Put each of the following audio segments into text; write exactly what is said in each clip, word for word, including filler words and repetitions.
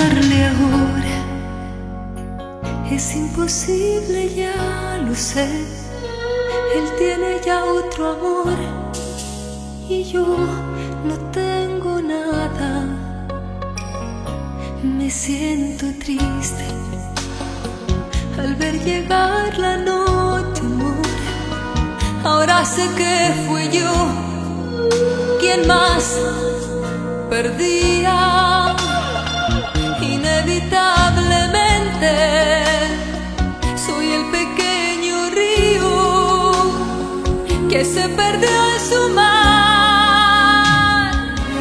quererle ahora es imposible, ya lo sé. Él tiene ya otro amor y yo no tengo nada. Me siento triste al ver llegar la noche, amor. Ahora sé que fui yo quien más perdía. Inevitablemente soy el pequeño río que se perdió en su mar.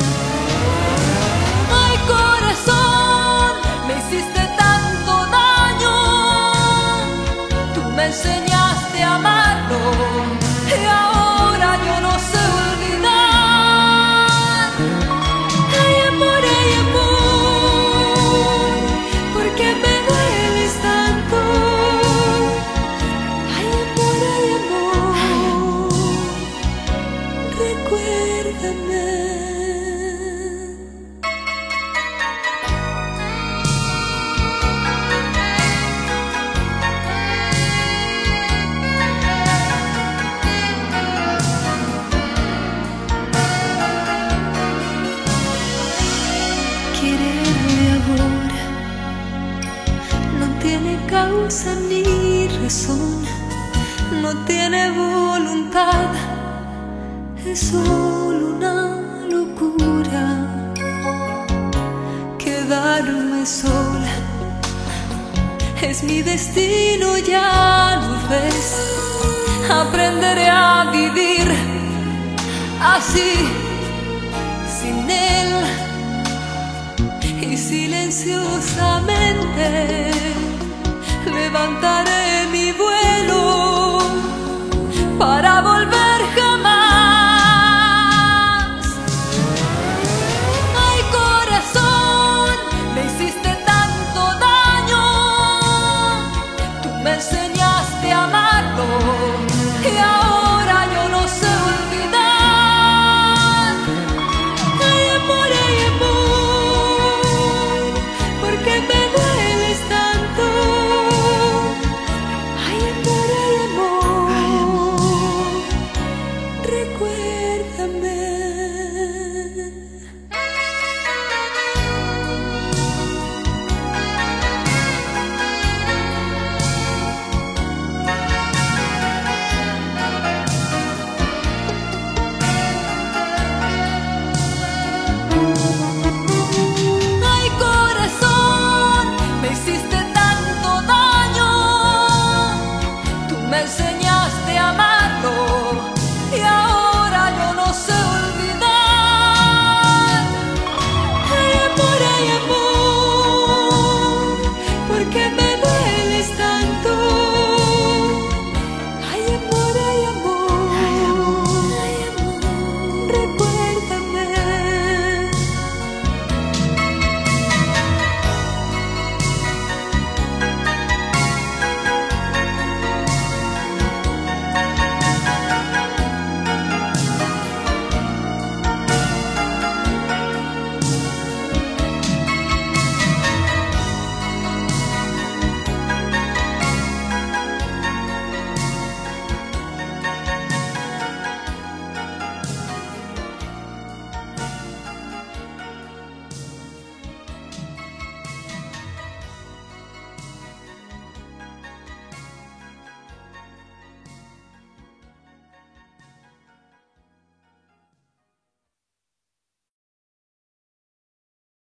Ay, corazón, me hiciste tanto daño. Tú me enseñaste a amarlo y ahora yo no sé olvidar. Ay, amor, ay, amor, ¿por qué me dueles tanto? Ay, amor, ay, amor, recuérdame. Quererle ahora no tiene causa ni razón, no tiene voluntad, es solo una locura. Quedarme sola es mi destino, ya lo ves. Aprenderé a vivir así, sin él, y silenciosamente levantaré mi vuelo